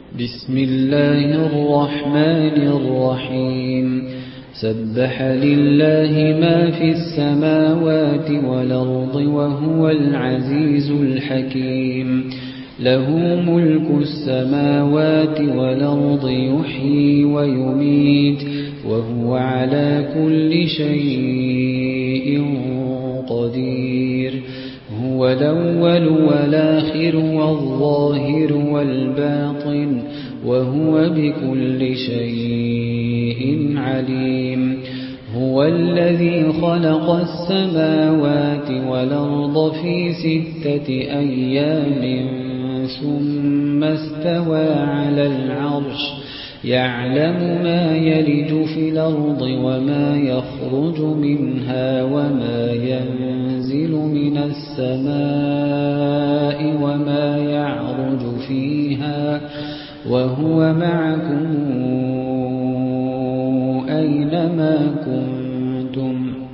بسم الله الرحمن الرحيم سبح لله ما في السماوات والأرض وهو العزيز الحكيم له ملك السماوات والأرض يحيي ويميت وهو على كل شيء قدير هو الأول والآخر والظاهر والباطن وهو بكل شيء عليم هو الذي خلق السماوات والأرض في 6 أيام ثم استوى على العرش يعلم ما يلج في الأرض وما يخرج منها وما ينزل من السماء وما يعرج فيها وهو معكم أينما كنتم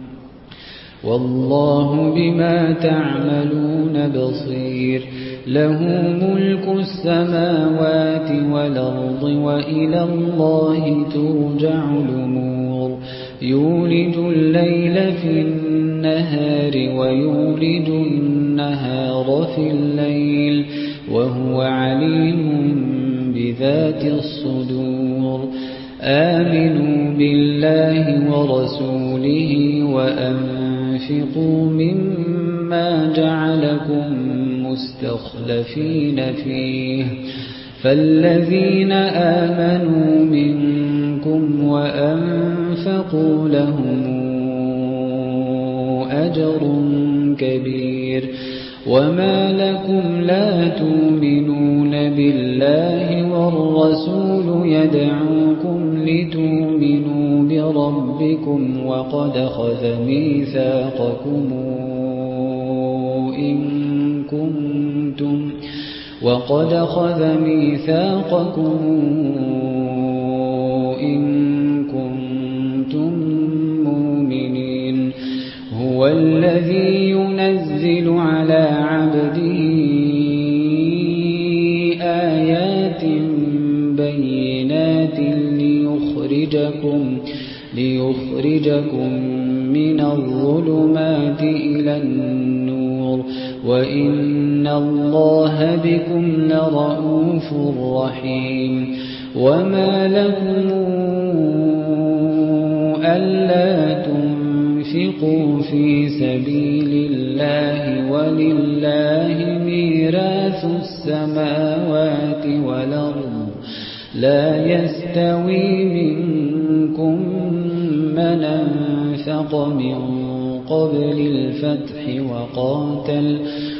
والله بما تعملون بصير له ملك السماوات والأرض وإلى الله ترجع الأمور يولج الليل في النهار ويولج النهار في الليل وهو عليم بذات الصدور آمنوا بالله ورسوله وأنفقوا مما جعلكم مستخلفين فيه فالذين آمنوا منكم وأنفقوا لهم أجر كبير وما لكم لا تؤمنون بالله والرسول يدعوكم لتؤمنوا بربكم وقد أخذ ميثاقكم إن كنتم مؤمنين هو الذي ينزل على عبده آيات بينات ليخرجكم من الظلمات إلى النور وإن الله بكم لرءوف رحيم وما لكم ألا تنفقوا في سبيل الله ولله ميراث السماوات والأرض لا يستوي منكم من أنفق من قبل الفتح وقاتل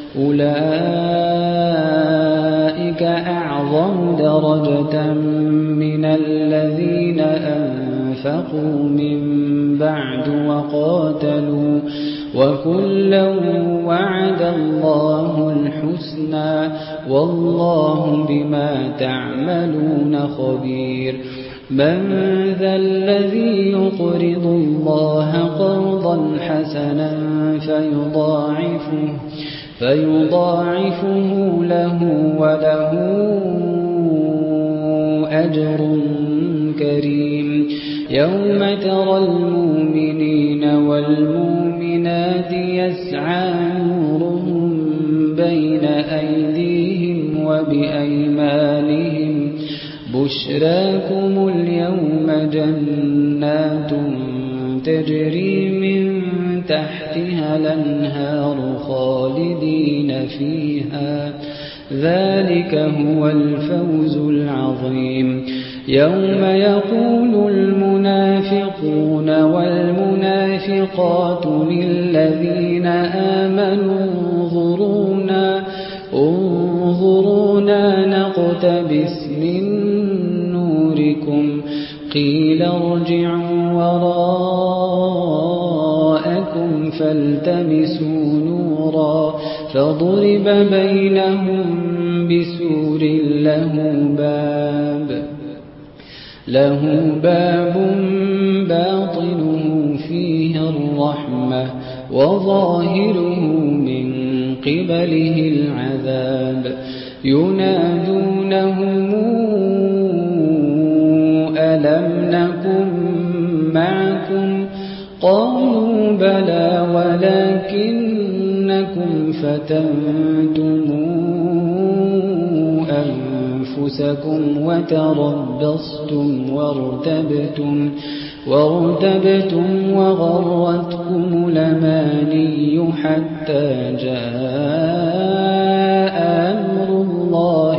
أولئك أعظم درجة من الذين أنفقوا من بعد وقاتلوا وكلا وعد الله الحسنى والله بما تعملون خبير من ذا الذي يقرض الله قرضا حسنا فيضاعفه له وله أجر كريم يوم ترى المؤمنين والمؤمنات يسعى نورهم بين أيديهم وبأيمانهم بشراكم اليوم جنات تجري من تحتها الأنهار خالدين فيها ذلك هو الفوز العظيم يوم يقول المنافقون والمنافقات للذين آمنوا انظرونا نقتبس من نوركم قيل ارجعوا وراءكم فالتمسوا نورا فضرب بينهم بسور له باب باطنه فيه الرحمة وظاهره من قبله العذاب ينادونهم فتنتم أنفسكم وتربصتم وارتبتم وغرتكم الأماني حتى جاء أمر الله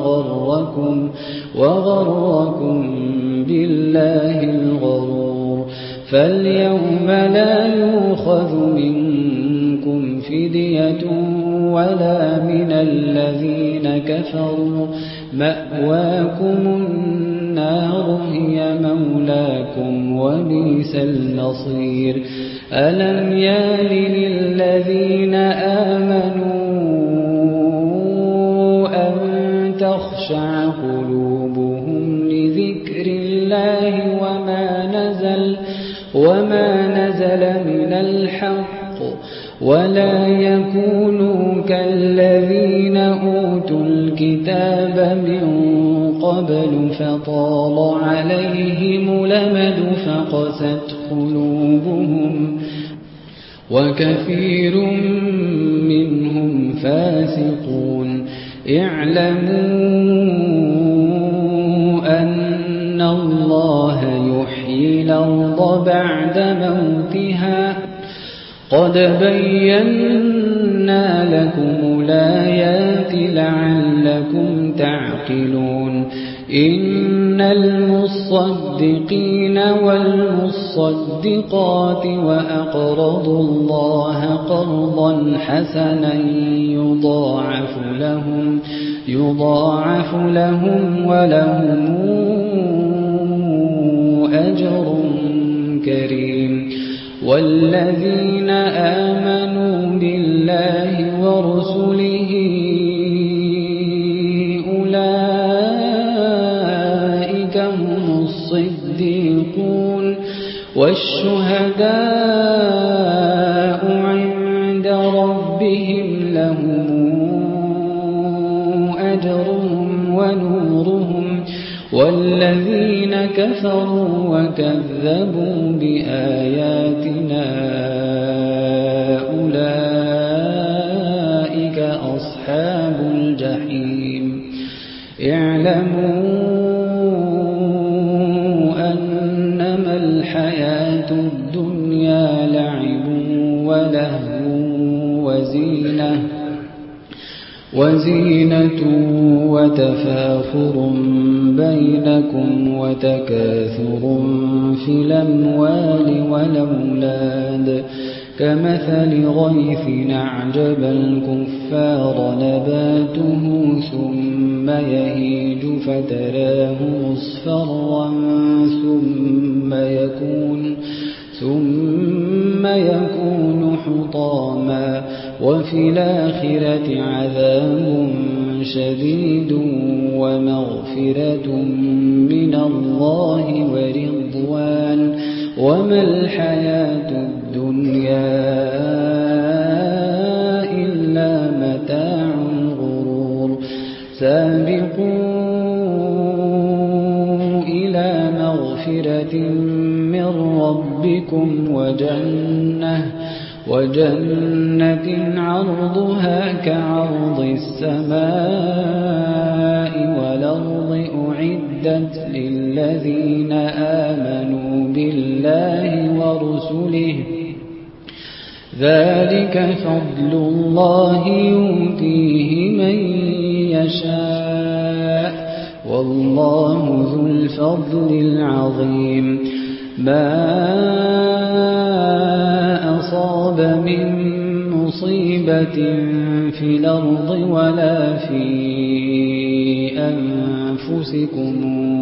وغركم بالله الغرور فاليوم لا يؤخذ منكم فدية ولا من الذين كفروا مأواكم النار هي مولاكم وبئس المصير ألم يان للذين آمنوا أن تخشع قلوبهم لذكر الله وما نزل من الحق ولا يكونوا كالذين أوتوا الكتاب من قبل فطال عليهم الأمد فقست قلوبهم وكثير منهم فاسقون اعلموا أن الله يحيي الأرض بعد موتها قد بينا لكم الآيات لعلكم تعقلون إن المصدقين والمصدقات وأقرضوا الله قرضا حسنا يضاعف لهم ولهم أجر كريم والذين آمنوا بالله ورسله أولئك هم الصديقون والشهداء عند ربهم لهم أجرهم ونورهم والذين كفروا وكذبوا بآياتنا أولئك أصحاب الجحيم اعلموا أنما الحياة الدنيا لعب ولهو وزينة وتفاخر بينكم وتكاثر في الأموال والأولاد كمثل غيث أعجب الكفار نباته ثم يهيج فتراه مصفرا ثم يكون حطاما وفي الآخرة عذاب شديد ومغفرة من الله ورضوان وما الحياة الدنيا إلا متاع الغرور سابقوا إلى مغفرة من ربكم وجنة عرضها كعرض السماء والأرض أعدت للذين آمنوا بالله ورسله ذلك فضل الله يؤتيه من يشاء والله ذو الفضل العظيم ما أصاب من مصيبة في الأرض ولا في أنفسكم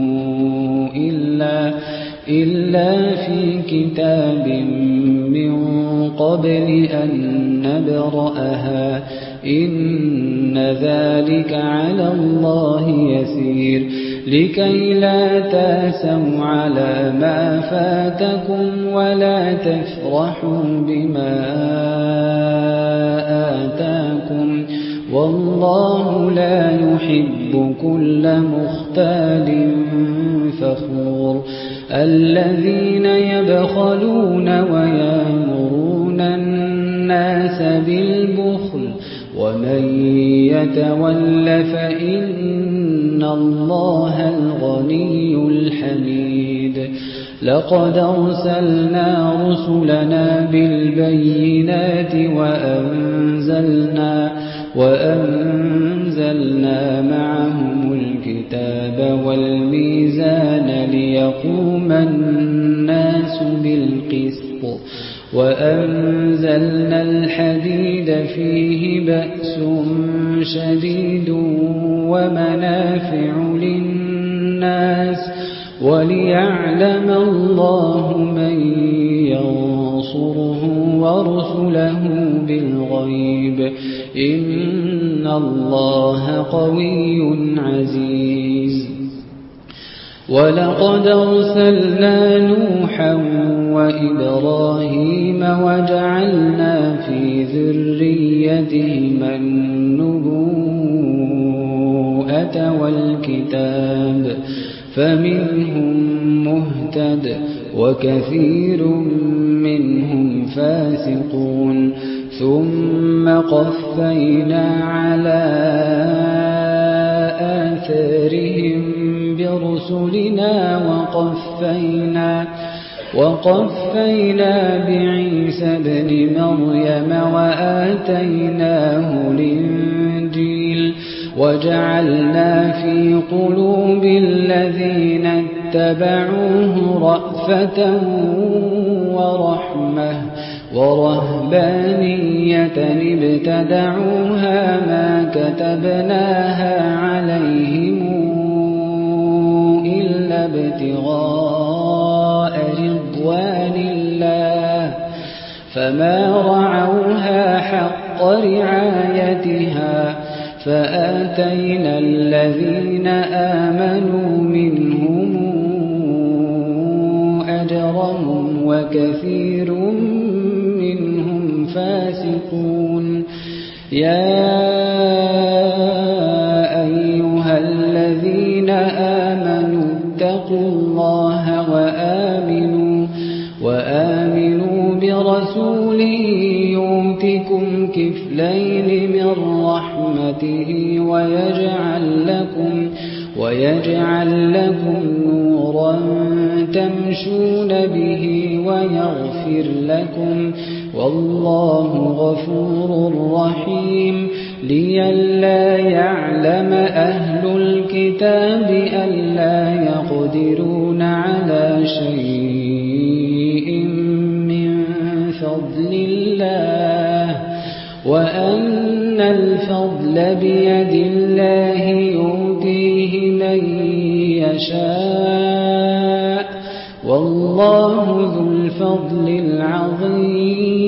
إلا في كتاب من قبل أن نبرأها إن ذلك على الله يسير لكي لا تأسوا على ما فاتكم ولا تفرحوا بما آتاكم والله لا يحب كل مختال فخور الذين يبخلون ويأمرون الناس بالبخل ومن يتول فإن الله الغني الحميد لقد أرسلنا رسلنا بالبينات وأنزلنا معهم الكتاب والميزان ليقوم الناس بالقسط وأنزلنا الحديد فيه بأس شديد ومنافع للناس وليعلم الله من ينصره ورسله بالغيب إن الله قوي عزيز ولقد أرسلنا نوحا وإبراهيم وجعلنا في ذريتهما النبوءة والكتاب فمنهم مهتد وكثير منهم فاسقون ثم قفينا على آثارهم برسلنا وقفينا بعيسى ابن مريم وآتيناه الإنجيل وجعلنا في قلوب الذين اتبعوه رأفة ورحمة ورهبانية ابتدعوها ما كتبناها عليهم إلا ابتغاء رضوان الله فما رعوها حق رعايتها فآتينا الذين آمنوا منهم أجرهم وكثير منهم فاسقون يا أيها الذين آمنوا اتقوا الله وآمنوا برسوله يؤتكم كفلين من رحمته ويجعل لكم نورا تمشون به ويغفر لكم والله غفور رحيم لئلا يعلم أهل الكتاب ألا يقدرون على شيء من فضل الله وأن الفضل بيد الله يؤتيه من يشاء والله ذو الفضل العظيم